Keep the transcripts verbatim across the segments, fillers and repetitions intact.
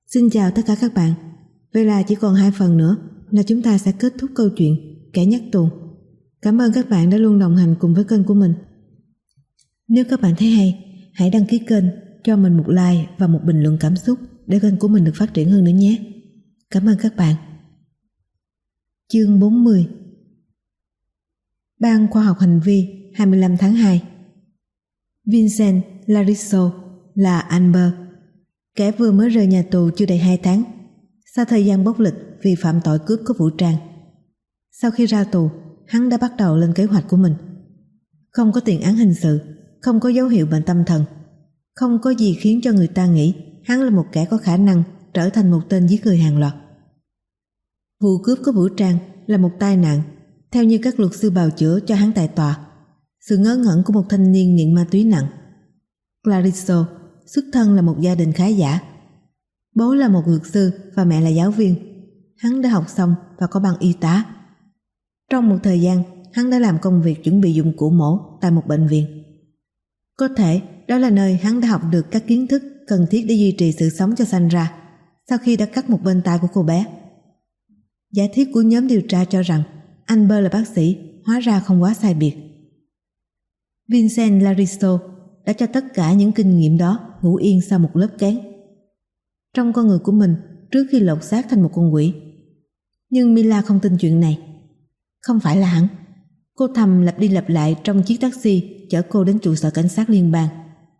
Xin chào tất cả các bạn. Vậy là chỉ còn hai phần nữa là chúng ta sẽ kết thúc câu chuyện Kẻ nhắc tù. Cảm ơn các bạn đã luôn đồng hành cùng với kênh của mình. Nếu các bạn thấy hay, hãy đăng ký kênh, cho mình một like và một bình luận cảm xúc để kênh của mình được phát triển hơn nữa nhé. Cảm ơn các bạn. Chương bốn mươi. Ban khoa học hành vi hai mươi lăm tháng hai. Vincent Larisso là Amber, kẻ vừa mới rời nhà tù chưa đầy hai tháng, sau thời gian bốc lịch vì phạm tội cướp có vũ trang. Sau khi ra tù, hắn đã bắt đầu lên kế hoạch của mình. Không có tiền án hình sự, không có dấu hiệu bệnh tâm thần, không có gì khiến cho người ta nghĩ hắn là một kẻ có khả năng trở thành một tên giết người hàng loạt. Vụ cướp có vũ trang là một tai nạn, theo như các luật sư bào chữa cho hắn tại tòa, sự ngớ ngẩn của một thanh niên nghiện ma túy nặng. Clarisso xuất thân là một gia đình khá giả. Bố là một luật sư và mẹ là giáo viên. Hắn đã học xong và có bằng y tá. Trong một thời gian, hắn đã làm công việc chuẩn bị dụng cụ mổ tại một bệnh viện. Có thể đó là nơi hắn đã học được các kiến thức cần thiết để duy trì sự sống cho Sandra sau khi đã cắt một bên tai của cô bé. Giả thiết của nhóm điều tra cho rằng Amber là bác sĩ hóa ra không quá sai biệt. Vincent Larisso đã cho tất cả những kinh nghiệm đó ngủ yên sau một lớp kén trong con người của mình trước khi lột xác thành một con quỷ. Nhưng Mila không tin chuyện này. Không phải là hắn. Cô thầm lặp đi lặp lại trong chiếc taxi chở cô đến trụ sở cảnh sát liên bang.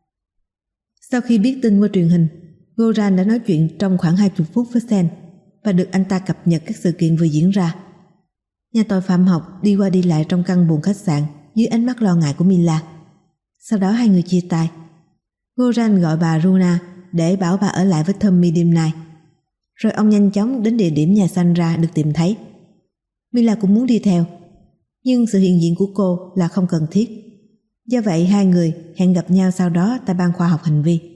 Sau khi biết tin qua truyền hình, Goran đã nói chuyện trong khoảng hai mươi phút với Sen và được anh ta cập nhật các sự kiện vừa diễn ra. Nhà tội phạm học đi qua đi lại trong căn buồng khách sạn dưới ánh mắt lo ngại của Mila. Sau đó hai người chia tay. Goran gọi bà Runa để bảo bà ở lại với Tommy đêm nay. Rồi ông nhanh chóng đến địa điểm nhà Sandra được tìm thấy. Mila cũng muốn đi theo, nhưng sự hiện diện của cô là không cần thiết. Do vậy hai người hẹn gặp nhau sau đó tại ban khoa học hành vi.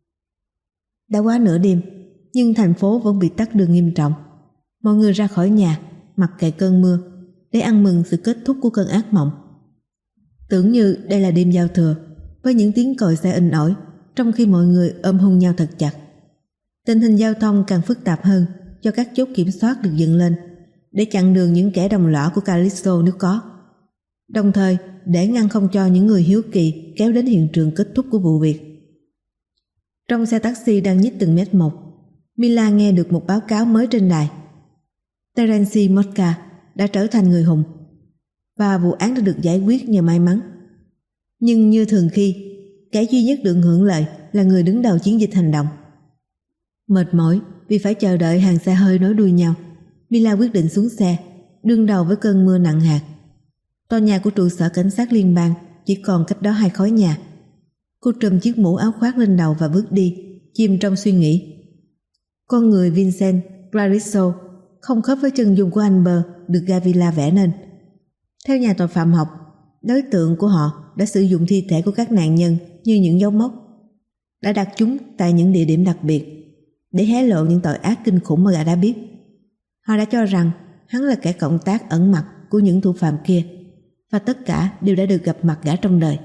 Đã quá nửa đêm, nhưng thành phố vẫn bị tắc đường nghiêm trọng. Mọi người ra khỏi nhà, mặc kệ cơn mưa, để ăn mừng sự kết thúc của cơn ác mộng. Tưởng như đây là đêm giao thừa, với những tiếng còi xe inh ỏi, trong khi mọi người ôm hôn nhau thật chặt. Tình hình giao thông càng phức tạp hơn do các chốt kiểm soát được dựng lên để chặn đường những kẻ đồng lõa của Callisto nếu có, đồng thời để ngăn không cho những người hiếu kỳ kéo đến hiện trường kết thúc của vụ việc. Trong xe taxi đang nhích từng mét một, Mila nghe được một báo cáo mới trên đài. Terence Mosca đã trở thành người hùng và vụ án đã được giải quyết nhờ may mắn. Nhưng như thường khi, kẻ duy nhất được hưởng lợi là người đứng đầu chiến dịch hành động. Mệt mỏi vì phải chờ đợi hàng xe hơi nối đuôi nhau, Mila quyết định xuống xe, đương đầu với cơn mưa nặng hạt. Tòa nhà của trụ sở cảnh sát liên bang chỉ còn cách đó hai khối nhà. Cô trùm chiếc mũ áo khoác lên đầu và bước đi, chìm trong suy nghĩ. Con người Vincent Clarisso không khớp với chân dung của Amber được Gavila vẽ nên. Theo nhà tội phạm học, đối tượng của họ đã sử dụng thi thể của các nạn nhân như những dấu mốc, đã đặt chúng tại những địa điểm đặc biệt để hé lộ những tội ác kinh khủng mà gã đã biết. Họ đã cho rằng hắn là kẻ cộng tác ẩn mặt của những thủ phạm kia, và tất cả đều đã được gặp mặt gã trong đời.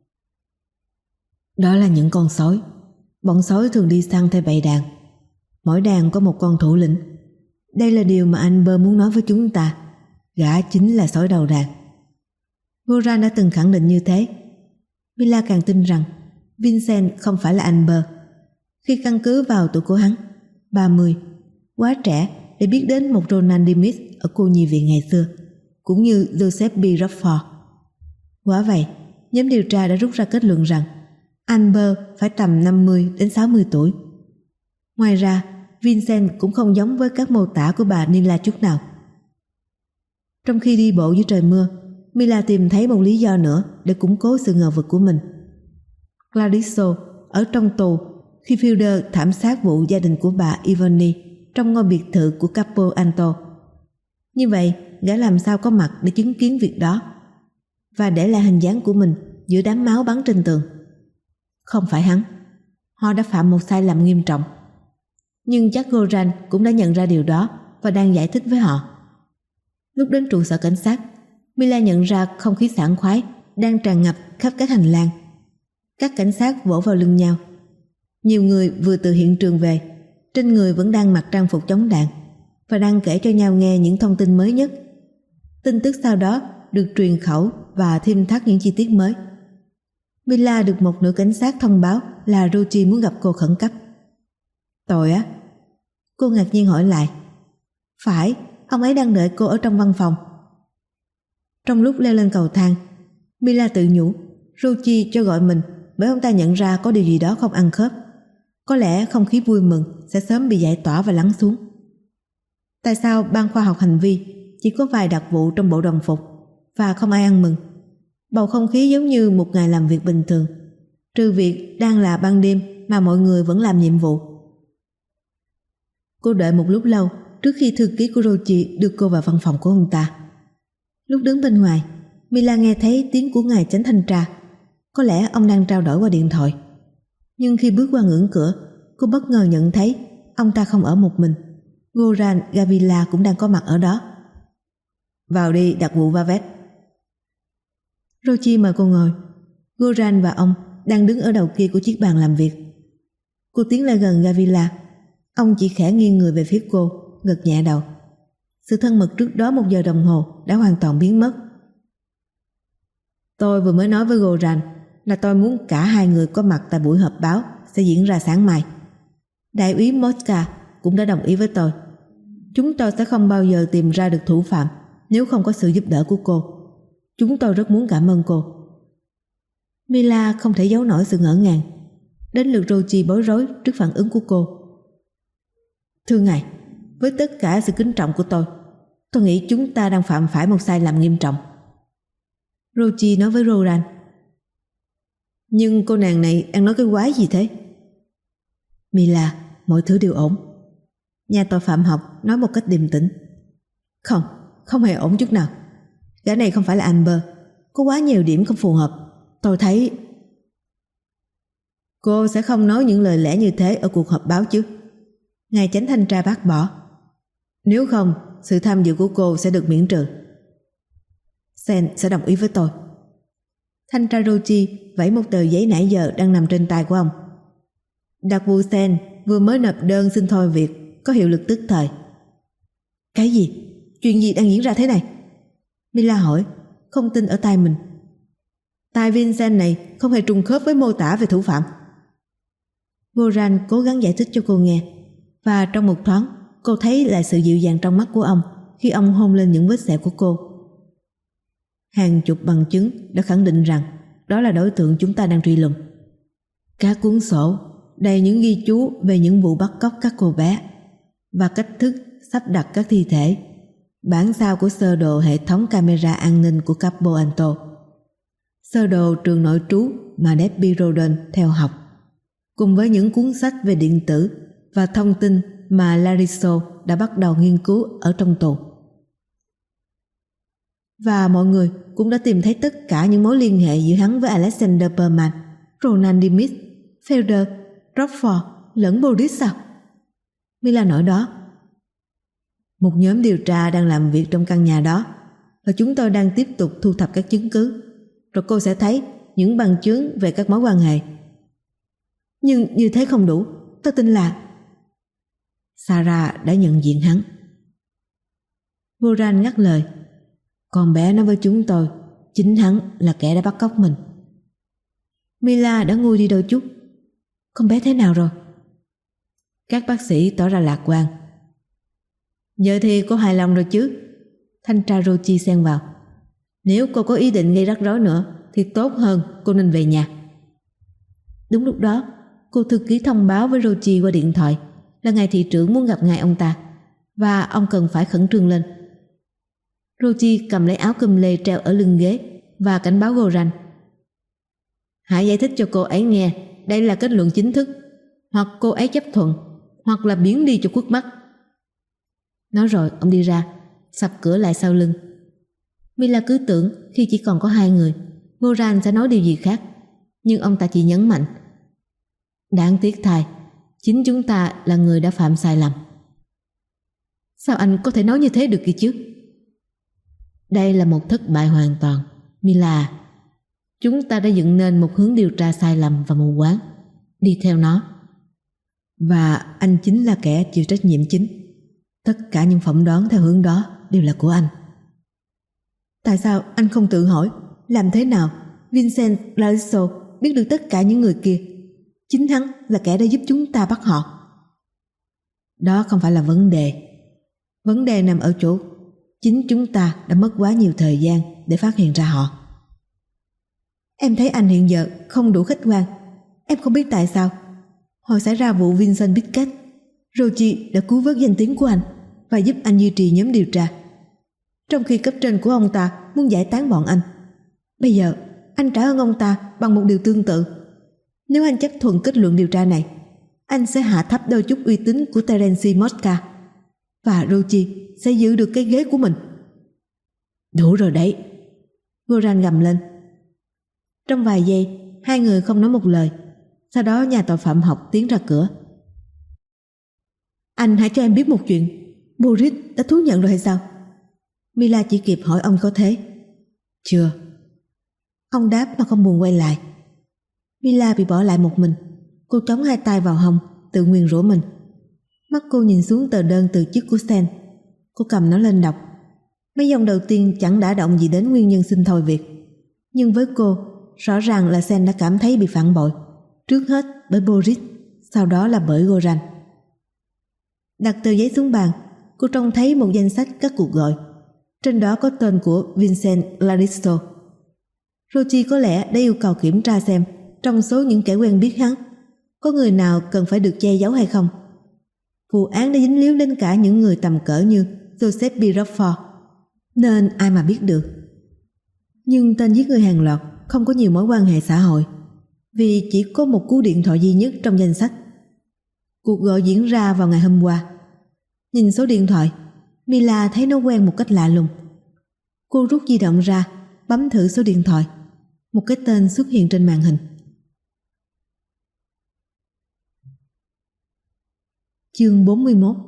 Đó là những con sói. Bọn sói thường đi săn theo bầy đàn. Mỗi đàn có một con thủ lĩnh. Đây là điều mà Amber muốn nói với chúng ta. Gã chính là sói đầu đàn. Goran đã từng khẳng định như thế. Mila càng tin rằng Vincent không phải là Amber. Khi căn cứ vào tuổi của hắn, ba mươi, quá trẻ để biết đến một Ronald Dimis ở cô nhi viện ngày xưa, cũng như Joseph B. Rockford. Quả vậy, nhóm điều tra đã rút ra kết luận rằng Amber phải tầm năm mươi đến sáu mươi tuổi. Ngoài ra, Vincent cũng không giống với các mô tả của bà Nila chút nào. Trong khi đi bộ dưới trời mưa, Mila tìm thấy một lý do nữa để củng cố sự ngờ vực của mình. Clarisso ở trong tù khi Fielder thảm sát vụ gia đình của bà Ivani trong ngôi biệt thự của Capo Anto. Như vậy, gã làm sao có mặt để chứng kiến việc đó và để lại hình dáng của mình giữa đám máu bắn trên tường? Không phải hắn. Họ đã phạm một sai lầm nghiêm trọng. Nhưng chắc Goran cũng đã nhận ra điều đó và đang giải thích với họ. Lúc đến trụ sở cảnh sát, Mila nhận ra không khí sảng khoái đang tràn ngập khắp các hành lang. Các cảnh sát vỗ vào lưng nhau. Nhiều người vừa từ hiện trường về, trên người vẫn đang mặc trang phục chống đạn và đang kể cho nhau nghe những thông tin mới nhất. Tin tức sau đó được truyền khẩu và thêm thắt những chi tiết mới. Mila được một nữ cảnh sát thông báo là Ruchi muốn gặp cô khẩn cấp. Tôi á? Cô ngạc nhiên hỏi lại. Phải, ông ấy đang đợi cô ở trong văn phòng. Trong lúc leo lên cầu thang, Mila tự nhủ Ruchi cho gọi mình bởi ông ta nhận ra có điều gì đó không ăn khớp. Có lẽ không khí vui mừng sẽ sớm bị giải tỏa và lắng xuống. Tại sao ban khoa học hành vi chỉ có vài đặc vụ trong bộ đồng phục và không ai ăn mừng? Bầu không khí giống như một ngày làm việc bình thường, trừ việc đang là ban đêm mà mọi người vẫn làm nhiệm vụ. Cô đợi một lúc lâu trước khi thư ký của Ruchi đưa cô vào văn phòng của ông ta. Lúc đứng bên ngoài, Mila nghe thấy tiếng của ngài chánh thanh tra. Có lẽ ông đang trao đổi qua điện thoại. Nhưng khi bước qua ngưỡng cửa, cô bất ngờ nhận thấy ông ta không ở một mình. Goran Gavila cũng đang có mặt ở đó. Vào đi, đặc vụ Vavet. Ruchi mời cô ngồi. Goran và ông đang đứng ở đầu kia của chiếc bàn làm việc. Cô tiến lại gần Gavila. Ông chỉ khẽ nghiêng người về phía cô, gật nhẹ đầu. Sự thân mật trước đó một giờ đồng hồ đã hoàn toàn biến mất. Tôi vừa mới nói với Goran là tôi muốn cả hai người có mặt tại buổi họp báo sẽ diễn ra sáng mai. Đại úy Moska cũng đã đồng ý với tôi. Chúng tôi sẽ không bao giờ tìm ra được thủ phạm nếu không có sự giúp đỡ của cô. Chúng tôi rất muốn cảm ơn cô. Mila không thể giấu nổi sự ngỡ ngàng. Đến lượt Ruchi bối rối trước phản ứng của cô. Thưa ngài, với tất cả sự kính trọng của tôi, tôi nghĩ chúng ta đang phạm phải một sai lầm nghiêm trọng. Ruchi nói với Goran. Nhưng cô nàng này đang nói cái quái gì thế? Mila, mọi thứ đều ổn. Nhà tội phạm học nói một cách điềm tĩnh. Không, không hề ổn chút nào. Gã này không phải là Amber. Có quá nhiều điểm không phù hợp. Tôi thấy... Cô sẽ không nói những lời lẽ như thế ở cuộc họp báo chứ? Ngài chánh thanh tra bác bỏ. Nếu không, sự tham dự của cô sẽ được miễn trừ. Sen sẽ đồng ý với tôi. Thanh tra Ruchi vẫy một tờ giấy nãy giờ đang nằm trên tay của ông. Đặc vụ Sen vừa mới nộp đơn xin thôi việc, có hiệu lực tức thời. Cái gì? Chuyện gì đang diễn ra thế này? Mila hỏi, không tin ở tai mình. Tai Vincent này không hề trùng khớp với mô tả về thủ phạm. Goran cố gắng giải thích cho cô nghe, và trong một thoáng cô thấy lại sự dịu dàng trong mắt của ông khi ông hôn lên những vết sẹo của cô. Hàng chục bằng chứng đã khẳng định rằng đó là đối tượng chúng ta đang truy lùng. Các cuốn sổ đầy những ghi chú về những vụ bắt cóc các cô bé và cách thức sắp đặt các thi thể, bản sao của sơ đồ hệ thống camera an ninh của Capo Anto, sơ đồ trường nội trú mà Debbie Roden theo học, cùng với những cuốn sách về điện tử và thông tin mà Lariso đã bắt đầu nghiên cứu ở trong tù. Và mọi người cũng đã tìm thấy tất cả những mối liên hệ giữa hắn với Alexander Berman, Ronan Dimitz, Felder, Rockford lẫn Boris sao? Mila nói đó. Một nhóm điều tra đang làm việc trong căn nhà đó và chúng tôi đang tiếp tục thu thập các chứng cứ. Rồi cô sẽ thấy những bằng chứng về các mối quan hệ. Nhưng như thế không đủ. Tôi tin là Sarah đã nhận diện hắn. Goran ngắt lời. Con bé nói với chúng tôi chính hắn là kẻ đã bắt cóc mình. Mila đã nguôi đi đôi chút. Con bé thế nào rồi? Các bác sĩ tỏ ra lạc quan. Giờ thì cô hài lòng rồi chứ? Thanh tra Ruchi xen vào. Nếu cô có ý định gây rắc rối nữa thì tốt hơn cô nên về nhà. Đúng lúc đó, cô thư ký thông báo với Ruchi qua điện thoại là ngài thị trưởng muốn gặp ngài ông ta và ông cần phải khẩn trương lên. Ruchi cầm lấy áo cùm lê treo ở lưng ghế và cảnh báo Goran. Hãy giải thích cho cô ấy nghe đây là kết luận chính thức, hoặc cô ấy chấp thuận, hoặc là biến đi cho khuất mắt. Nói rồi ông đi ra, sập cửa lại sau lưng. Mila cứ tưởng khi chỉ còn có hai người, Goran sẽ nói điều gì khác, nhưng ông ta chỉ nhấn mạnh. Đáng tiếc thay, chính chúng ta là người đã phạm sai lầm. Sao anh có thể nói như thế được kìa chứ? Đây là một thất bại hoàn toàn, Mila. Chúng ta đã dựng nên một hướng điều tra sai lầm và mù quáng. Đi theo nó. Và anh chính là kẻ chịu trách nhiệm chính. Tất cả những phỏng đoán theo hướng đó đều là của anh. Tại sao anh không tự hỏi làm thế nào Vincent Larissa biết được tất cả những người kia? Chính hắn là kẻ đã giúp chúng ta bắt họ. Đó không phải là vấn đề. Vấn đề nằm ở chỗ chính chúng ta đã mất quá nhiều thời gian để phát hiện ra họ. Em thấy anh hiện giờ không đủ khách quan. Em không biết tại sao. Hồi xảy ra vụ Vincent Pickett, Rochi đã cứu vớt danh tiếng của anh và giúp anh duy trì nhóm điều tra, trong khi cấp trên của ông ta muốn giải tán bọn anh. Bây giờ anh trả ơn ông ta bằng một điều tương tự. Nếu anh chấp thuận kết luận điều tra này, anh sẽ hạ thấp đôi chút uy tín của Terence Mosca, và Rochi sẽ giữ được cái ghế của mình. Đủ rồi đấy, Goran gầm lên. Trong vài giây, hai người không nói một lời. Sau đó nhà tội phạm học tiến ra cửa. Anh hãy cho em biết một chuyện. Boris đã thú nhận rồi hay sao? Mila chỉ kịp hỏi ông có thế. Chưa. Ông đáp mà không buồn quay lại. Mila bị bỏ lại một mình. Cô chống hai tay vào hông, tự nguyền rủa mình. Mắt cô nhìn xuống tờ đơn từ chức của Sen. Cô cầm nó lên đọc. Mấy dòng đầu tiên chẳng đã động gì đến nguyên nhân xin thôi việc. Nhưng với cô, rõ ràng là Sen đã cảm thấy bị phản bội. Trước hết bởi Boris, sau đó là bởi Goran. Đặt tờ giấy xuống bàn, cô trông thấy một danh sách các cuộc gọi. Trên đó có tên của Vincent Larissa. Rochi có lẽ đã yêu cầu kiểm tra xem trong số những kẻ quen biết hắn có người nào cần phải được che giấu hay không. Vụ án đã dính líu đến cả những người tầm cỡ như Joseph B. Rockford, nên ai mà biết được. Nhưng tên giết người hàng loạt không có nhiều mối quan hệ xã hội, vì chỉ có một cú điện thoại duy nhất trong danh sách. Cuộc gọi diễn ra vào ngày hôm qua. Nhìn số điện thoại, Mila thấy nó quen một cách lạ lùng. Cô rút di động ra, bấm thử số điện thoại. Một cái tên xuất hiện trên màn hình. Chương bốn mươi mốt.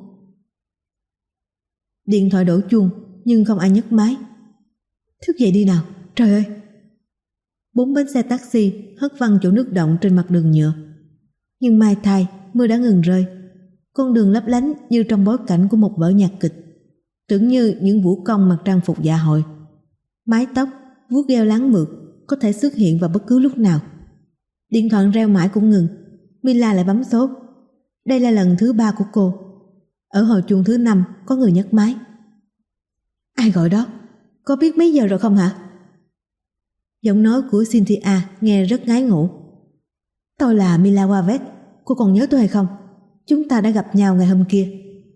Điện thoại đổ chuông nhưng không ai nhấc máy. Thức dậy đi nào, trời ơi. Bốn bánh xe taxi hất văng chỗ nước động trên mặt đường nhựa. Nhưng mai thay, mưa đã ngừng rơi. Con đường lấp lánh như trong bối cảnh của một vở nhạc kịch, tưởng như những vũ công mặc trang phục dạ hội. Mái tóc, vuốt gheo láng mượt có thể xuất hiện vào bất cứ lúc nào. Điện thoại reo mãi cũng ngừng. Mila lại bấm số. Đây là lần thứ ba của cô. Ở hồi chuông thứ năm có người nhấc máy. Ai gọi đó? Có biết mấy giờ rồi không hả? Giọng nói của Cynthia nghe rất ngái ngủ. Tôi là Mila Wavet. Cô còn nhớ tôi hay không? Chúng ta đã gặp nhau ngày hôm kia.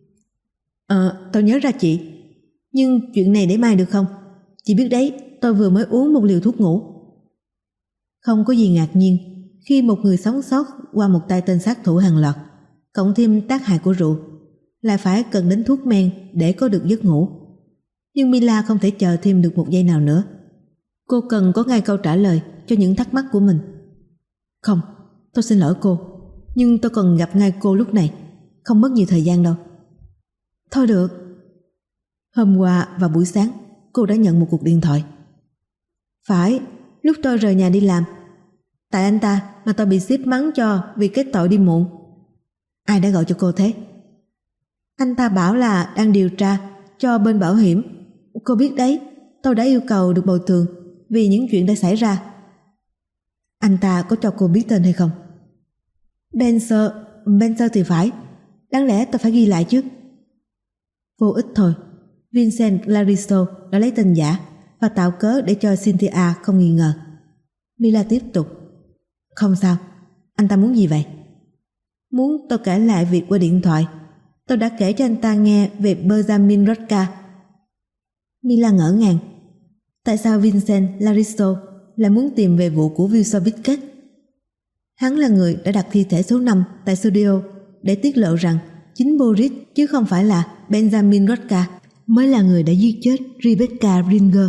Ờ, tôi nhớ ra chị. Nhưng chuyện này để mai được không? Chị biết đấy, tôi vừa mới uống một liều thuốc ngủ. Không có gì ngạc nhiên khi một người sống sót qua một tay tên sát thủ hàng loạt, cộng thêm tác hại của rượu, lại phải cần đến thuốc men để có được giấc ngủ. Nhưng Mila không thể chờ thêm được một giây nào nữa. Cô cần có ngay câu trả lời cho những thắc mắc của mình. Không, tôi xin lỗi cô, nhưng tôi cần gặp ngay cô lúc này. Không mất nhiều thời gian đâu. Thôi được. Hôm qua vào buổi sáng, cô đã nhận một cuộc điện thoại. Phải, lúc tôi rời nhà đi làm. Tại anh ta mà tôi bị sếp mắng cho vì cái tội đi muộn. Ai đã gọi cho cô thế? Anh ta bảo là đang điều tra cho bên bảo hiểm. Cô biết đấy, tôi đã yêu cầu được bồi thường vì những chuyện đã xảy ra. Anh ta có cho cô biết tên hay không? Benzer, Benzer thì phải. Đáng lẽ tôi phải ghi lại chứ. Vô ích thôi. Vincent Larissa đã lấy tên giả và tạo cớ để cho Cynthia không nghi ngờ. Mila tiếp tục. Không sao. Anh ta muốn gì vậy? Muốn tôi kể lại việc qua điện thoại. Tôi đã kể cho anh ta nghe về Benjamin Rothka. Mila ngỡ ngàng. Tại sao Vincent Larissa lại muốn tìm về vụ của Wilson Pickett? Hắn là người đã đặt thi thể số năm tại studio để tiết lộ rằng chính Boris chứ không phải là Benjamin Rothka mới là người đã giết chết Rebecca Ringer.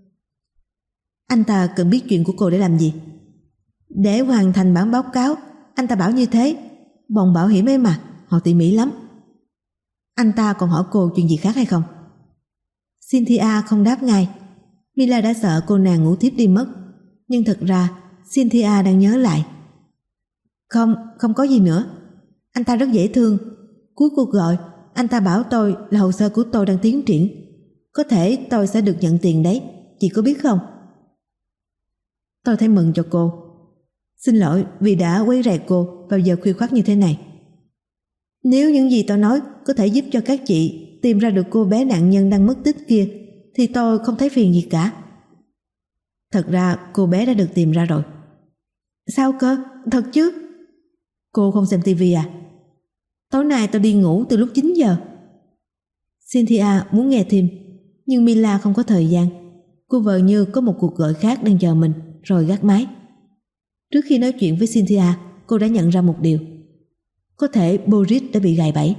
Anh ta cần biết chuyện của cô để làm gì? Để hoàn thành bản báo cáo. Anh ta bảo như thế. Bọn bảo hiểm ấy mà, họ tỉ mỉ lắm. Anh ta còn hỏi cô chuyện gì khác hay không? Cynthia không đáp ngay. Mila đã sợ cô nàng ngủ thiếp đi mất. Nhưng thật ra Cynthia đang nhớ lại. Không, không có gì nữa. Anh ta rất dễ thương. Cuối cuộc gọi, anh ta bảo tôi là hồ sơ của tôi đang tiến triển. Có thể tôi sẽ được nhận tiền đấy, chị có biết không? Tôi thấy mừng cho cô. Xin lỗi vì đã quấy rầy cô vào giờ khuya khoắt như thế này. Nếu những gì tôi nói có thể giúp cho các chị tìm ra được cô bé nạn nhân đang mất tích kia thì tôi không thấy phiền gì cả. Thật ra cô bé đã được tìm ra rồi. Sao cơ? Thật chứ? Cô không xem tivi à? Tối nay tôi đi ngủ từ lúc chín giờ. Cynthia muốn nghe thêm, nhưng Mila không có thời gian. Cô vờ như có một cuộc gọi khác đang chờ mình, rồi gác máy. Trước khi nói chuyện với Cynthia, cô đã nhận ra một điều. Có thể Boris đã bị gài bẫy.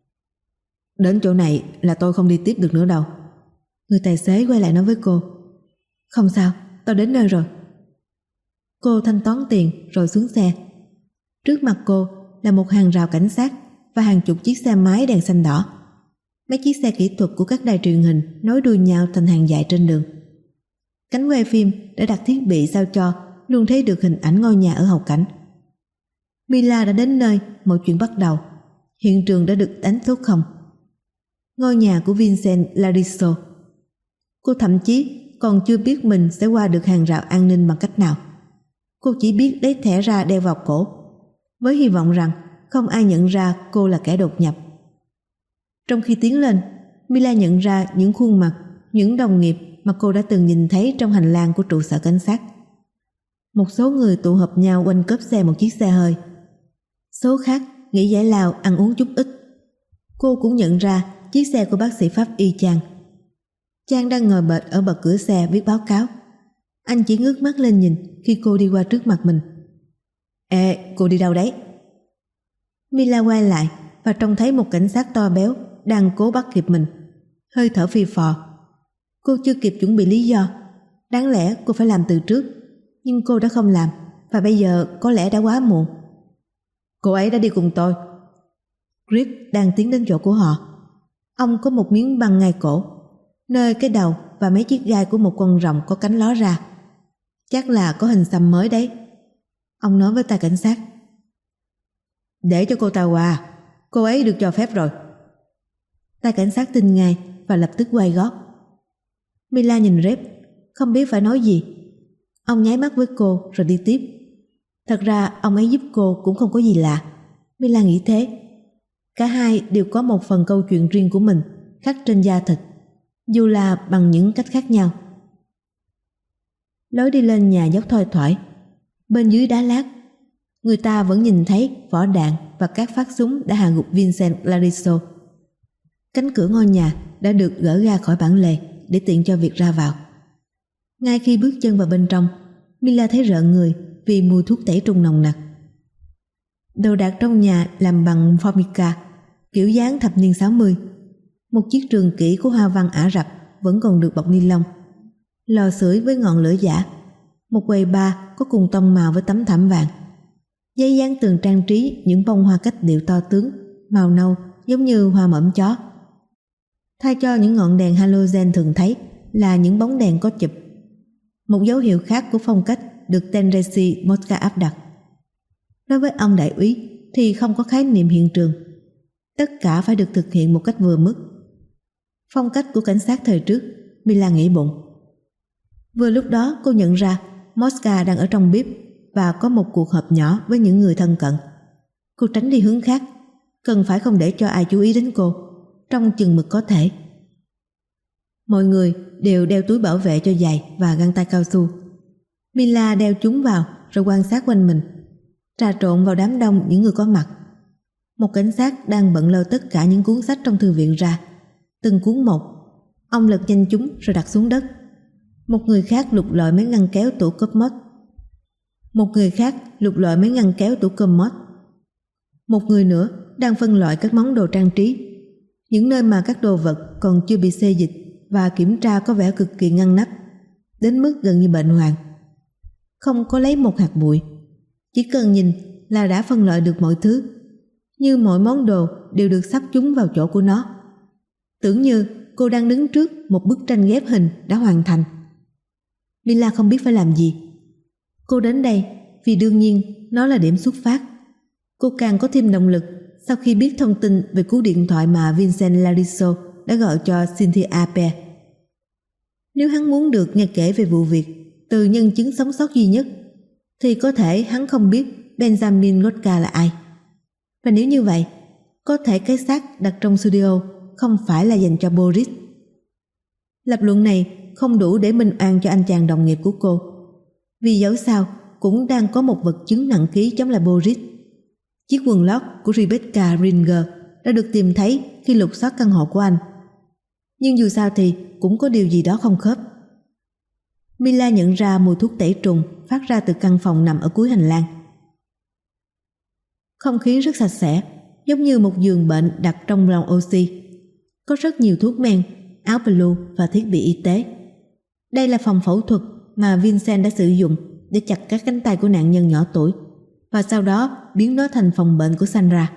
Đến chỗ này là tôi không đi tiếp được nữa đâu. Người tài xế quay lại nói với cô. Không sao, tôi đến nơi rồi. Cô thanh toán tiền rồi xuống xe. Trước mặt cô là một hàng rào cảnh sát và hàng chục chiếc xe máy đèn xanh đỏ. Mấy chiếc xe kỹ thuật của các đài truyền hình nối đuôi nhau thành hàng dài trên đường. Cánh quay phim đã đặt thiết bị sao cho luôn thấy được hình ảnh ngôi nhà ở hậu cảnh. Mila đã đến nơi mọi chuyện bắt đầu. Hiện trường đã được đánh số không. Ngôi nhà của Vincent Lariso. Cô thậm chí còn chưa biết mình sẽ qua được hàng rào an ninh bằng cách nào. Cô chỉ biết lấy thẻ ra đeo vào cổ, với hy vọng rằng không ai nhận ra cô là kẻ đột nhập. Trong khi tiến lên, Mila nhận ra những khuôn mặt, những đồng nghiệp mà cô đã từng nhìn thấy trong hành lang của trụ sở cảnh sát. Một số người tụ họp nhau quanh cốp xe một chiếc xe hơi. Số khác nghỉ giải lao ăn uống chút ít. Cô cũng nhận ra chiếc xe của bác sĩ pháp y Chang. Chang đang ngồi bệt ở bậc cửa xe viết báo cáo. Anh chỉ ngước mắt lên nhìn khi cô đi qua trước mặt mình. Ê, cô đi đâu đấy? Mila quay lại và trông thấy một cảnh sát to béo đang cố bắt kịp mình, hơi thở phì phò. Cô chưa kịp chuẩn bị lý do. Đáng lẽ cô phải làm từ trước, nhưng cô đã không làm, và bây giờ có lẽ đã quá muộn. Cô ấy đã đi cùng tôi. Grip đang tiến đến chỗ của họ. Ông có một miếng băng ngay cổ, nơi cái đầu và mấy chiếc gai của một con rồng có cánh ló ra. Chắc là có hình xăm mới đấy. Ông nói với tay cảnh sát. Để cho cô ta qua, cô ấy được cho phép rồi. Tay cảnh sát tin ngay và lập tức quay gót. Mila nhìn Rep, không biết phải nói gì. Ông nháy mắt với cô rồi đi tiếp. Thật ra ông ấy giúp cô cũng không có gì lạ. Mila nghĩ thế. Cả hai đều có một phần câu chuyện riêng của mình khắc trên da thịt, dù là bằng những cách khác nhau. Lối đi lên nhà dốc thoai thoải. Bên dưới đá lát, người ta vẫn nhìn thấy vỏ đạn và các phát súng đã hạ gục Vincent Lariso. Cánh cửa ngôi nhà đã được gỡ ra khỏi bản lề để tiện cho việc ra vào. Ngay khi bước chân vào bên trong, Mila thấy rợn người vì mùi thuốc tẩy trùng nồng nặc. Đồ đạc trong nhà làm bằng formica, kiểu dáng thập niên sáu mươi. Một chiếc trường kỷ của hoa văn Ả Rập vẫn còn được bọc ni lông. Lò sưởi với ngọn lửa giả. Một quầy bar có cùng tông màu với tấm thảm vàng. Giấy dán tường trang trí những bông hoa cách điệu to tướng, màu nâu giống như hoa mõm chó. Thay cho những ngọn đèn halogen thường thấy là những bóng đèn có chụp. Một dấu hiệu khác của phong cách được Tenresi Mosca áp đặt. Đối với ông đại úy thì không có khái niệm hiện trường. Tất cả phải được thực hiện một cách vừa mức. Phong cách của cảnh sát thời trước, Mila nghĩ bụng. Vừa lúc đó cô nhận ra Mosca đang ở trong bếp và có một cuộc họp nhỏ với những người thân cận. Cô tránh đi hướng khác, cần phải không để cho ai chú ý đến cô, trong chừng mực có thể. Mọi người đều đeo túi bảo vệ cho giày và găng tay cao su. Mila đeo chúng vào rồi quan sát quanh mình, trà trộn vào đám đông những người có mặt. Một cảnh sát đang bận lôi tất cả những cuốn sách trong thư viện ra, từng cuốn một. Ông lật nhanh chúng rồi đặt xuống đất. Một người khác lục lọi mấy ngăn kéo tủ commode. Một người khác lục lọi mấy ngăn kéo tủ commode. Một người nữa đang phân loại các món đồ trang trí, những nơi mà các đồ vật còn chưa bị xê dịch và kiểm tra có vẻ cực kỳ ngăn nắp, đến mức gần như bệnh hoạn. Không có lấy một hạt bụi, chỉ cần nhìn là đã phân loại được mọi thứ, như mọi món đồ đều được sắp chúng vào chỗ của nó. Tưởng như cô đang đứng trước một bức tranh ghép hình đã hoàn thành. Mila không biết phải làm gì. Cô đến đây vì đương nhiên nó là điểm xuất phát. Cô càng có thêm động lực sau khi biết thông tin về cú điện thoại mà Vincent Larisso đã gọi cho Cynthia Appiah. Nếu hắn muốn được nghe kể về vụ việc từ nhân chứng sống sót duy nhất, thì có thể hắn không biết Benjamin Gotka là ai. Và nếu như vậy, có thể cái xác đặt trong studio không phải là dành cho Boris. Lập luận này không đủ để minh oan cho anh chàng đồng nghiệp của cô, vì dẫu sao cũng đang có một vật chứng nặng ký chống lại Boris. Chiếc quần lót của Rebecca Ringer đã được tìm thấy khi lục soát căn hộ của anh. Nhưng dù sao thì cũng có điều gì đó không khớp. Mila nhận ra mùi thuốc tẩy trùng phát ra từ căn phòng nằm ở cuối hành lang. Không khí rất sạch sẽ, giống như một giường bệnh đặt trong lồng oxy. Có rất nhiều thuốc men, áo blue và thiết bị y tế. Đây là phòng phẫu thuật mà Vincent đã sử dụng để chặt các cánh tay của nạn nhân nhỏ tuổi và sau đó biến nó thành phòng bệnh của Sandra.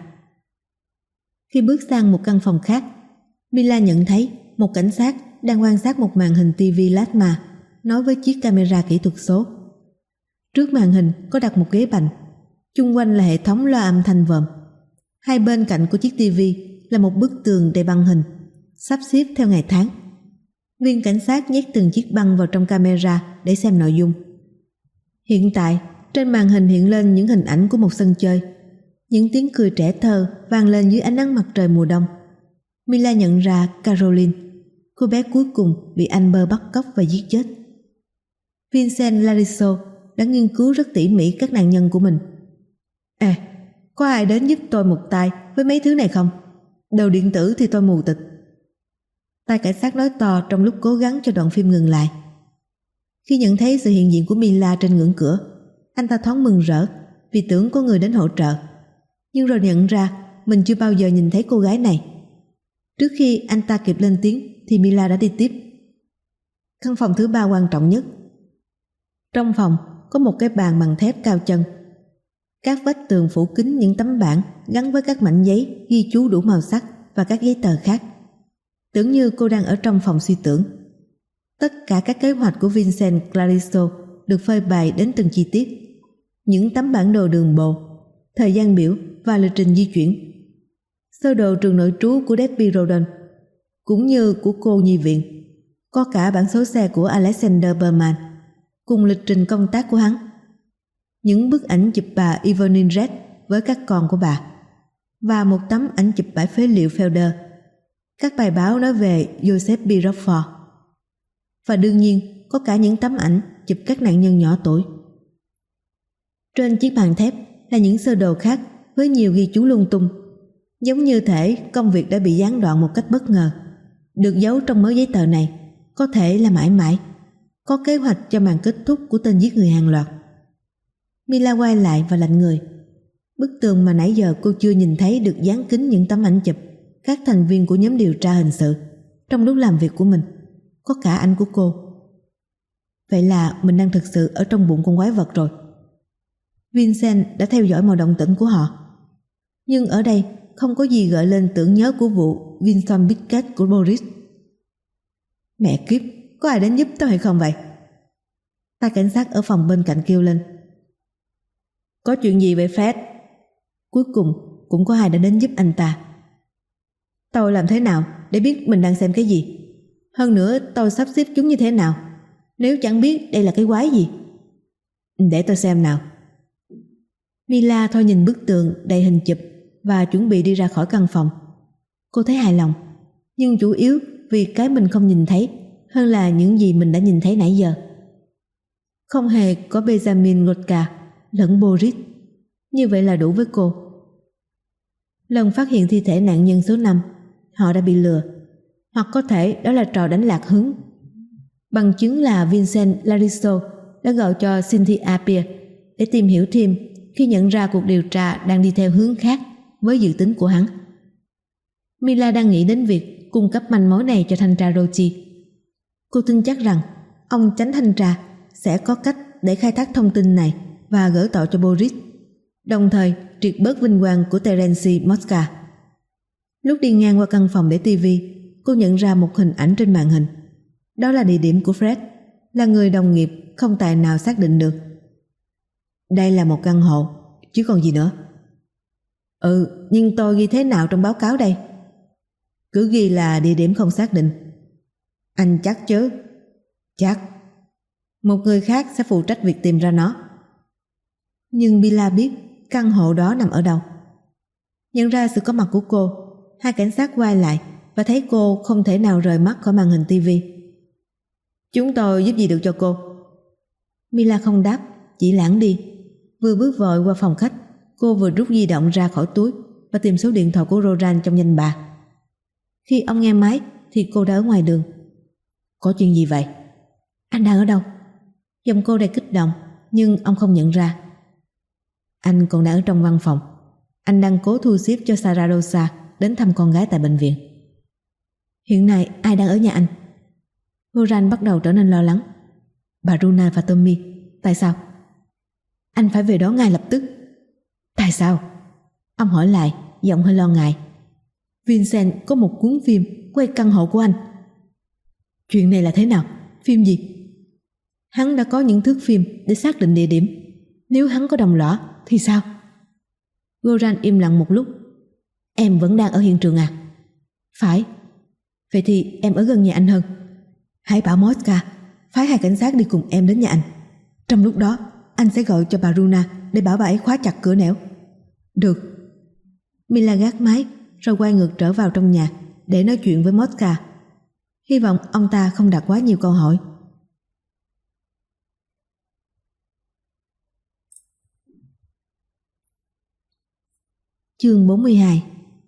Khi bước sang một căn phòng khác, Mila nhận thấy một cảnh sát đang quan sát một màn hình ti vi plasma nối với chiếc camera kỹ thuật số. Trước màn hình có đặt một ghế bành, chung quanh là hệ thống loa âm thanh vòm. Hai bên cạnh của chiếc ti vi là một bức tường đầy băng hình, sắp xếp theo ngày tháng. Viên cảnh sát nhét từng chiếc băng vào trong camera để xem nội dung. Hiện tại, trên màn hình hiện lên những hình ảnh của một sân chơi. Những tiếng cười trẻ thơ vang lên dưới ánh nắng mặt trời mùa đông. Mila nhận ra Caroline, cô bé cuối cùng bị Amber bắt cóc và giết chết. Vincent Larisso đã nghiên cứu rất tỉ mỉ các nạn nhân của mình. À, có ai đến giúp tôi một tay với mấy thứ này không? Đầu điện tử thì tôi mù tịt. Tay cảnh sát nói to trong lúc cố gắng cho đoạn phim ngừng lại. Khi nhận thấy sự hiện diện của Mila trên ngưỡng cửa, anh ta thoáng mừng rỡ vì tưởng có người đến hỗ trợ. Nhưng rồi nhận ra mình chưa bao giờ nhìn thấy cô gái này. Trước khi anh ta kịp lên tiếng thì Mila đã đi tiếp. Căn phòng thứ ba quan trọng nhất. Trong phòng có một cái bàn bằng thép cao chân. Các vách tường phủ kín những tấm bảng gắn với các mảnh giấy ghi chú đủ màu sắc và các giấy tờ khác. Tưởng như cô đang ở trong phòng suy tưởng. Tất cả các kế hoạch của Vincent Larisso được phơi bày đến từng chi tiết. Những tấm bản đồ đường bộ, thời gian biểu và lịch trình di chuyển. Sơ đồ trường nội trú của Debbie Roden, cũng như của cô nhi viện. Có cả bản số xe của Alexander Berman, cùng lịch trình công tác của hắn. Những bức ảnh chụp bà Evelyn Red với các con của bà, và một tấm ảnh chụp bãi phế liệu Felder. Các bài báo nói về Joseph B. Rockford. Và đương nhiên có cả những tấm ảnh chụp các nạn nhân nhỏ tuổi. Trên chiếc bàn thép là những sơ đồ khác với nhiều ghi chú lung tung, giống như thể công việc đã bị gián đoạn một cách bất ngờ. Được giấu trong mớ giấy tờ này có thể là mãi mãi, có kế hoạch cho màn kết thúc của tên giết người hàng loạt. Mila quay lại và lạnh người. Bức tường mà nãy giờ cô chưa nhìn thấy được dán kín những tấm ảnh chụp các thành viên của nhóm điều tra hình sự trong lúc làm việc của mình, có cả anh của cô. Vậy là mình đang thực sự ở trong bụng con quái vật rồi. Vincent đã theo dõi mọi động tĩnh của họ, nhưng ở đây không có gì gợi lên tưởng nhớ của vụ Vincent Pickett của Boris. Mẹ kiếp, có ai đến giúp tôi hay không vậy? Tay cảnh sát ở phòng bên cạnh kêu lên. Có chuyện gì vậy Fred? Cuối cùng cũng có ai đã đến giúp anh ta. Tôi làm thế nào để biết mình đang xem cái gì? Hơn nữa tôi sắp xếp chúng như thế nào nếu chẳng biết đây là cái quái gì? Để tôi xem nào. Mila thôi nhìn bức tường đầy hình chụp và chuẩn bị đi ra khỏi căn phòng. Cô thấy hài lòng, nhưng chủ yếu vì cái mình không nhìn thấy hơn là những gì mình đã nhìn thấy nãy giờ. Không hề có Benjamin Gotka lẫn Boris. Như vậy là đủ với cô. Lần phát hiện thi thể nạn nhân số năm, họ đã bị lừa, hoặc có thể đó là trò đánh lạc hướng. Bằng chứng là Vincent Larisso đã gọi cho Cynthia Appiah để tìm hiểu thêm khi nhận ra cuộc điều tra đang đi theo hướng khác với dự tính của hắn. Mila đang nghĩ đến việc cung cấp manh mối này cho thanh tra Rocci. Cô tin chắc rằng ông chánh thanh tra sẽ có cách để khai thác thông tin này và gỡ tội cho Boris, đồng thời triệt bớt vinh quang của Terence Mosca. Lúc đi ngang qua căn phòng để tivi, cô nhận ra một hình ảnh trên màn hình. Đó là địa điểm của Fred, là người đồng nghiệp không tài nào xác định được. Đây là một căn hộ, chứ còn gì nữa. Ừ, nhưng tôi ghi thế nào trong báo cáo đây? Cứ ghi là địa điểm không xác định. Anh chắc chứ? Chắc. Một người khác sẽ phụ trách việc tìm ra nó. Nhưng Mila biết căn hộ đó nằm ở đâu. Nhận ra sự có mặt của cô, hai cảnh sát quay lại và thấy cô không thể nào rời mắt khỏi màn hình tivi. Chúng tôi giúp gì được cho cô? Mila không đáp, chỉ lãng đi. Vừa bước vội qua phòng khách, cô vừa rút di động ra khỏi túi và tìm số điện thoại của Roran trong danh bạ. Khi ông nghe máy thì cô đã ở ngoài đường. Có chuyện gì vậy? Anh đang ở đâu? Giọng cô đầy kích động, nhưng ông không nhận ra. Anh còn đang ở trong văn phòng. Anh đang cố thu xếp cho Sararosa đến thăm con gái tại bệnh viện. Hiện nay ai đang ở nhà anh? Roran bắt đầu trở nên lo lắng. Bà Runa và Tommy. Tại sao? Anh phải về đó ngay lập tức. Tại sao? Ông hỏi lại, giọng hơi lo ngại. Vincent có một cuốn phim quay căn hộ của anh. Chuyện này là thế nào? Phim gì? Hắn đã có những thước phim để xác định địa điểm. Nếu hắn có đồng lõa thì sao? Goran im lặng một lúc. Em vẫn đang ở hiện trường à? Phải. Vậy thì em ở gần nhà anh hơn. Hãy bảo Mosca phái hai cảnh sát đi cùng em đến nhà anh. Trong lúc đó anh sẽ gọi cho bà Runa để bảo bà ấy khóa chặt cửa nẻo. Được. Mila gác máy rồi quay ngược trở vào trong nhà để nói chuyện với Mosca. Hy vọng ông ta không đặt quá nhiều câu hỏi. Chương bốn mươi hai.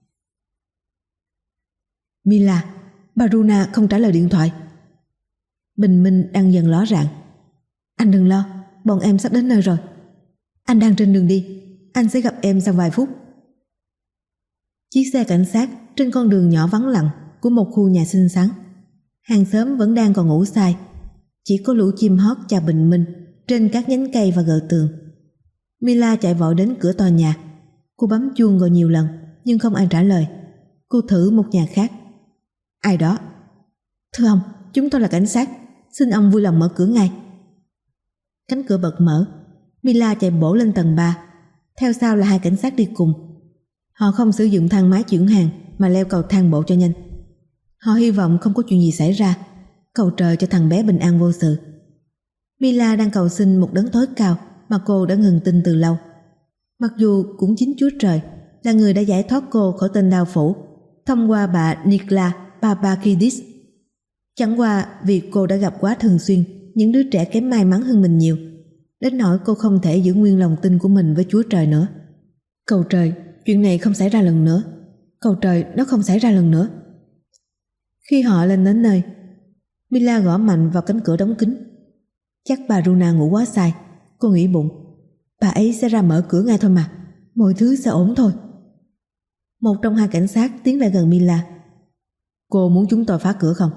Mila, bà Runa không trả lời điện thoại. Bình minh đang dần ló rạng. Anh đừng lo, bọn em sắp đến nơi rồi. Anh đang trên đường đi, anh sẽ gặp em sau vài phút. Chiếc xe cảnh sát trên con đường nhỏ vắng lặng của một khu nhà xinh xắn. Hàng xóm vẫn đang còn ngủ say. Chỉ có lũ chim hót chào bình minh trên các nhánh cây và gờ tường. Mila chạy vội đến cửa tòa nhà. Cô bấm chuông gọi nhiều lần nhưng không ai trả lời. Cô thử một nhà khác. Ai đó? Thưa ông, chúng tôi là cảnh sát, xin ông vui lòng mở cửa ngay. Cánh cửa bật mở. Mila chạy bổ lên tầng ba. Theo sau là hai cảnh sát đi cùng. Họ không sử dụng thang máy chuyển hàng mà leo cầu thang bộ cho nhanh. Họ hy vọng không có chuyện gì xảy ra, cầu trời cho thằng bé bình an vô sự. Mila đang cầu xin một đấng tối cao mà cô đã ngừng tin từ lâu. Mặc dù cũng chính Chúa Trời là người đã giải thoát cô khỏi tên đao phủ thông qua bà Nikla Papakidis. Chẳng qua vì cô đã gặp quá thường xuyên những đứa trẻ kém may mắn hơn mình nhiều, đến nỗi cô không thể giữ nguyên lòng tin của mình với Chúa Trời nữa. Cầu trời, chuyện này không xảy ra lần nữa. Cầu trời, nó không xảy ra lần nữa. Khi họ lên đến nơi, Mila gõ mạnh vào cánh cửa đóng kín. Chắc bà Runa ngủ quá say, cô nghĩ bụng. Bà ấy sẽ ra mở cửa ngay thôi mà, mọi thứ sẽ ổn thôi. Một trong hai cảnh sát tiến lại gần Mila. Cô muốn chúng tôi phá cửa không?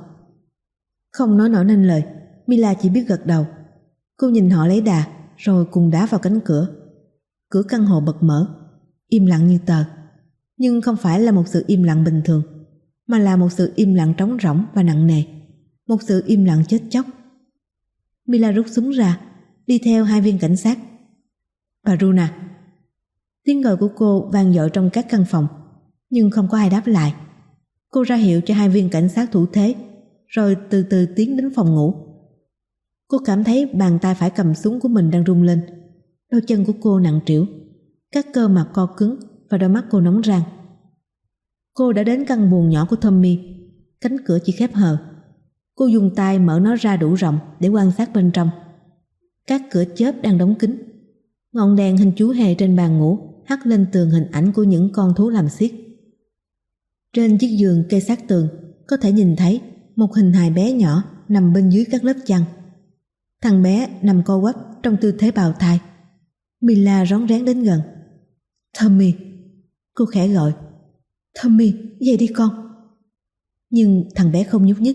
Không nói nổi nên lời, Mila chỉ biết gật đầu. Cô nhìn họ lấy đà rồi cùng đá vào cánh cửa. Cửa căn hộ bật mở, im lặng như tờ. Nhưng không phải là một sự im lặng bình thường, mà là một sự im lặng trống rỗng và nặng nề. Một sự im lặng chết chóc. Mila rút súng ra, đi theo hai viên cảnh sát. Bà Runa. Tiếng gọi của cô vang dội trong các căn phòng, nhưng không có ai đáp lại. Cô ra hiệu cho hai viên cảnh sát thủ thế, rồi từ từ tiến đến phòng ngủ. Cô cảm thấy bàn tay phải cầm súng của mình đang rung lên. Đôi chân của cô nặng trĩu, các cơ mặt co cứng và đôi mắt cô nóng rang. Cô đã đến căn buồng nhỏ của Tommy. Cánh cửa chỉ khép hờ. Cô dùng tay mở nó ra đủ rộng để quan sát bên trong. Các cửa chớp đang đóng kín. Ngọn đèn hình chú hề trên bàn ngủ hắt lên tường hình ảnh của những con thú làm xiết. Trên chiếc giường kê sát tường có thể nhìn thấy một hình hài bé nhỏ nằm bên dưới các lớp chăn. Thằng bé nằm co quắp trong tư thế bào thai. Mila rón rén đến gần. Tommy, cô khẽ gọi. Tommy, dậy đi con. Nhưng thằng bé không nhúc nhích.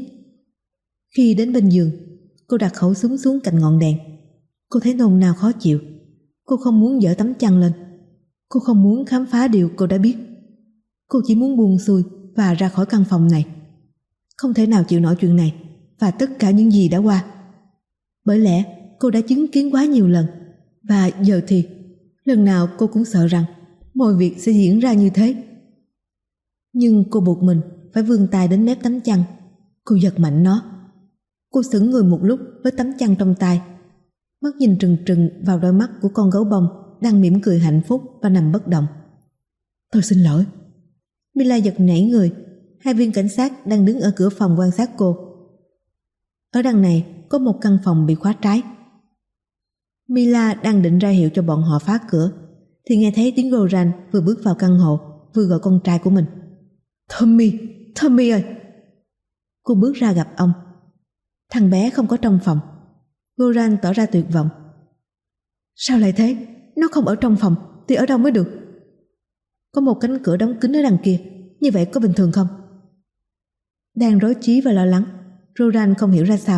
Khi đến bên giường, cô đặt khẩu súng xuống cạnh ngọn đèn. Cô thấy nôn nao khó chịu. Cô không muốn dỡ tấm chăn lên. Cô không muốn khám phá điều cô đã biết. Cô chỉ muốn buông xuôi và ra khỏi căn phòng này. Không thể nào chịu nổi chuyện này và tất cả những gì đã qua. Bởi lẽ cô đã chứng kiến quá nhiều lần, và giờ thì lần nào cô cũng sợ rằng mọi việc sẽ diễn ra như thế. Nhưng cô buộc mình phải vươn tay đến mép tấm chăn. Cô giật mạnh nó. Cô sững người một lúc với tấm chăn trong tay, mắt nhìn trừng trừng vào đôi mắt của con gấu bông đang mỉm cười hạnh phúc và nằm bất động. Tôi xin lỗi. Mila giật nảy người. Hai viên cảnh sát đang đứng ở cửa phòng quan sát cô. Ở đằng này có một căn phòng bị khóa trái. Mila đang định ra hiệu cho bọn họ phá cửa thì nghe thấy tiếng Roran vừa bước vào căn hộ vừa gọi con trai của mình. Tommy, Tommy ơi! Cô bước ra gặp ông. Thằng bé không có trong phòng. Roran tỏ ra tuyệt vọng. Sao lại thế? Nó không ở trong phòng thì ở đâu mới được? Có một cánh cửa đóng kín ở đằng kia, như vậy có bình thường không? Đang rối trí và lo lắng, Roran không hiểu ra sao.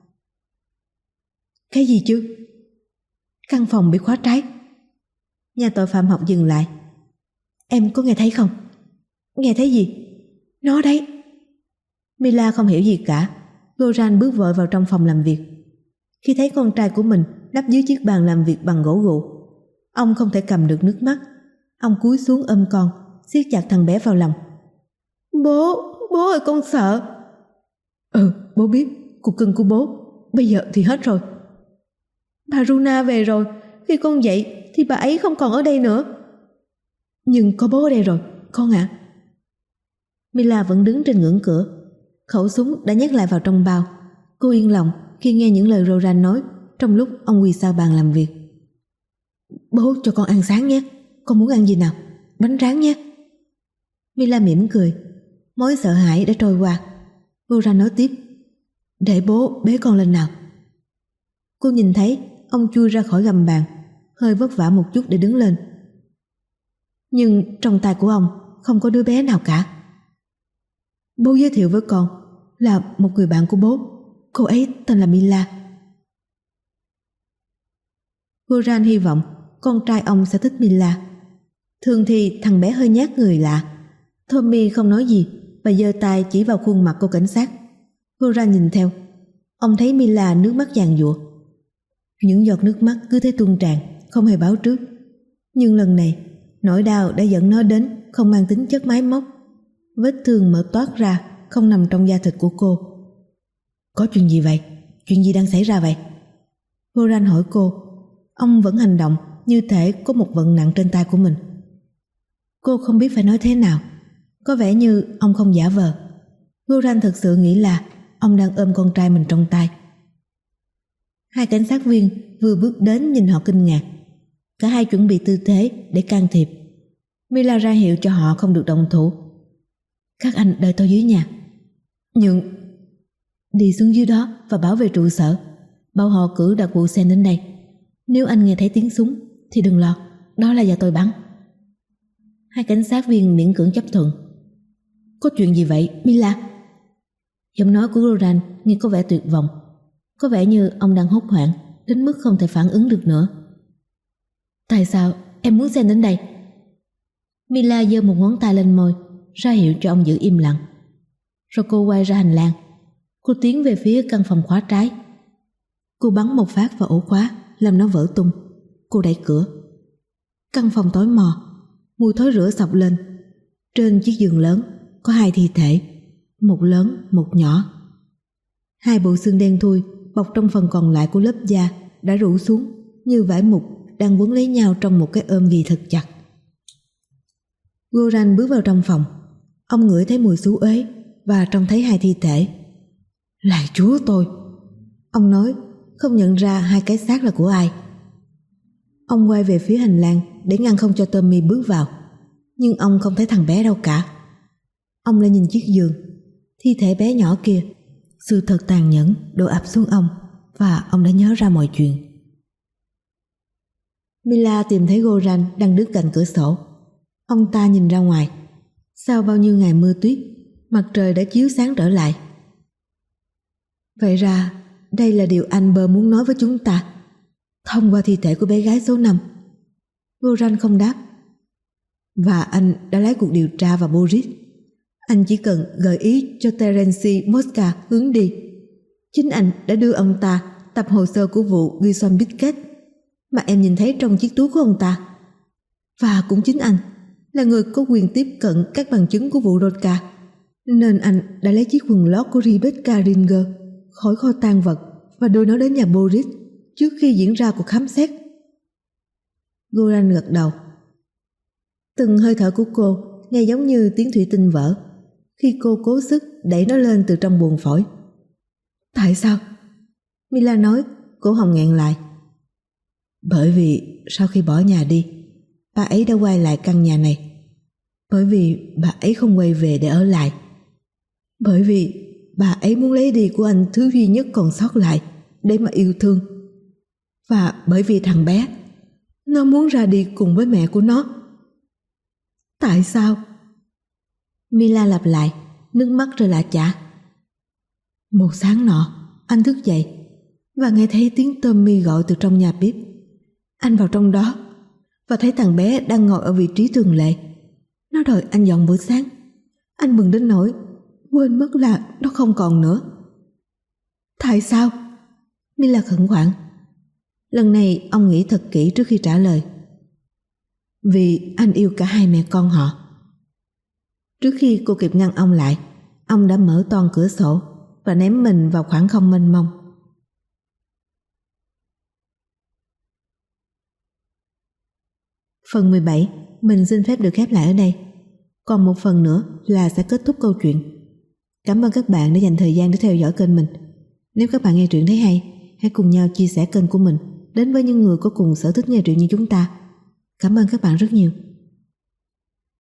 Cái gì chứ? Căn phòng bị khóa trái. Nhà tội phạm học dừng lại. Em có nghe thấy không? Nghe thấy gì? Nó đấy. Mila không hiểu gì cả. Roran bước vội vào trong phòng làm việc. Khi thấy con trai của mình nấp dưới chiếc bàn làm việc bằng gỗ gụ, ông không thể cầm được nước mắt. Ông cúi xuống ôm con, siết chặt thằng bé vào lòng. Bố, bố ơi, con sợ. Ừ, bố biết, cuộc cưng của bố. Bây giờ thì hết rồi. Bà Runa về rồi. Khi con dậy thì bà ấy không còn ở đây nữa. Nhưng có bố ở đây rồi, con ạ. À. Mila vẫn đứng trên ngưỡng cửa. Khẩu súng đã nhét lại vào trong bao. Cô yên lòng khi nghe những lời Roran nói trong lúc ông quỳ sau bàn làm việc. Bố cho con ăn sáng nhé. Con muốn ăn gì nào? Bánh rán nhé. Mila mỉm cười. Mối sợ hãi đã trôi qua. Roran nói tiếp. Để bố bế con lên nào. Cô nhìn thấy ông chui ra khỏi gầm bàn, hơi vất vả một chút để đứng lên. Nhưng trong tay của ông không có đứa bé nào cả. Bố giới thiệu với con là một người bạn của bố. Cô ấy tên là Mila. Roran hy vọng con trai ông sẽ thích Mila. Thường thì thằng bé hơi nhát người lạ. Tommy không nói gì và giơ tay chỉ vào khuôn mặt cô cảnh sát. Roran nhìn theo. Ông thấy Mila nước mắt giàn giụa. Những giọt nước mắt cứ thế tuôn tràn, không hề báo trước. Nhưng lần này nỗi đau đã dẫn nó đến không mang tính chất máy móc. Vết thương mở toát ra, không nằm trong da thịt của cô. Có chuyện gì vậy? Chuyện gì đang xảy ra vậy? Roran hỏi cô. Ông vẫn hành động như thể có một vận nặng trên tay của mình. Cô không biết phải nói thế nào. Có vẻ như ông không giả vờ. Roran thực sự nghĩ là ông đang ôm con trai mình trong tay. Hai cảnh sát viên vừa bước đến nhìn họ kinh ngạc. Cả hai chuẩn bị tư thế để can thiệp. Mila ra hiệu cho họ không được động thủ. Các anh đợi tôi dưới nhà. Nhưng đi xuống dưới đó và báo về trụ sở, bảo họ cử đặc vụ sen đến đây. Nếu anh nghe thấy tiếng súng thì đừng lo, đó là do tôi bắn. Hai cảnh sát viên miễn cưỡng chấp thuận. Có chuyện gì vậy Mila? Giọng nói của Roran nghe có vẻ tuyệt vọng. Có vẻ như ông đang hốt hoảng đến mức không thể phản ứng được nữa. Tại sao em muốn Sen đến đây? Mila giơ một ngón tay lên môi, ra hiệu cho ông giữ im lặng. Rồi cô quay ra hành lang. Cô tiến về phía căn phòng khóa trái. Cô bắn một phát vào ổ khóa, làm nó vỡ tung. Cô đẩy cửa. Căn phòng tối mò, mùi thối rữa xộc lên. Trên chiếc giường lớn có hai thi thể, một lớn, một nhỏ. Hai bộ xương đen thui bọc trong phần còn lại của lớp da đã rũ xuống như vải mục đang quấn lấy nhau trong một cái ôm ghì thật chặt. Roran bước vào trong phòng. Ông ngửi thấy mùi xú uế và trông thấy hai thi thể. Lạy Chúa tôi! Ông nói, không nhận ra hai cái xác là của ai. Ông quay về phía hành lang để ngăn không cho Tommy bước vào. Nhưng ông không thấy thằng bé đâu cả. Ông lại nhìn chiếc giường. Thi thể bé nhỏ kia. Sự thật tàn nhẫn đổ ập xuống ông và ông đã nhớ ra mọi chuyện. Mila tìm thấy Roran đang đứng cạnh cửa sổ. Ông ta nhìn ra ngoài. Sau bao nhiêu ngày mưa tuyết, mặt trời đã chiếu sáng trở lại. Vậy ra đây là điều Amber muốn nói với chúng ta thông qua thi thể của bé gái số năm. Roran không đáp. Và anh đã lấy cuộc điều tra vào Boris. Anh chỉ cần gợi ý cho Terence Mosca hướng đi. Chính anh đã đưa ông ta tập hồ sơ của vụ Wilson Pickett mà em nhìn thấy trong chiếc túi của ông ta. Và cũng chính anh là người có quyền tiếp cận các bằng chứng của vụ Rodka, nên anh đã lấy chiếc quần lót của Rebecca Ringer khỏi kho tang vật và đưa nó đến nhà Boris trước khi diễn ra cuộc khám xét. Goran gật đầu. Từng hơi thở của cô nghe giống như tiếng thủy tinh vỡ khi cô cố sức đẩy nó lên từ trong buồng phổi. Tại sao? Mila nói, cổ họng nghẹn lại. Bởi vì sau khi bỏ nhà đi, bà ấy đã quay lại căn nhà này. Bởi vì bà ấy không quay về để ở lại. Bởi vì bà ấy muốn lấy đi của anh thứ duy nhất còn sót lại để mà yêu thương. Và bởi vì thằng bé, nó muốn ra đi cùng với mẹ của nó. Tại sao? Mila lặp lại, nước mắt rơi lã chã. Một sáng nọ, anh thức dậy và nghe thấy tiếng Tommy gọi từ trong nhà bếp. Anh vào trong đó và thấy thằng bé đang ngồi ở vị trí thường lệ. Nó đòi anh dọn bữa sáng. Anh mừng đến nỗi quên mất là nó không còn nữa. Tại sao? Mila khẩn khoản. Lần này ông nghĩ thật kỹ trước khi trả lời. Vì anh yêu cả hai mẹ con họ. Trước khi cô kịp ngăn ông lại, ông đã mở toang cửa sổ và ném mình vào khoảng không mênh mông. Phần mười bảy mình xin phép được khép lại ở đây. Còn một phần nữa là sẽ kết thúc câu chuyện. Cảm ơn các bạn đã dành thời gian để theo dõi kênh mình. Nếu các bạn nghe truyện thấy hay, hãy cùng nhau chia sẻ kênh của mình đến với những người có cùng sở thích nghe truyện như chúng ta. Cảm ơn các bạn rất nhiều.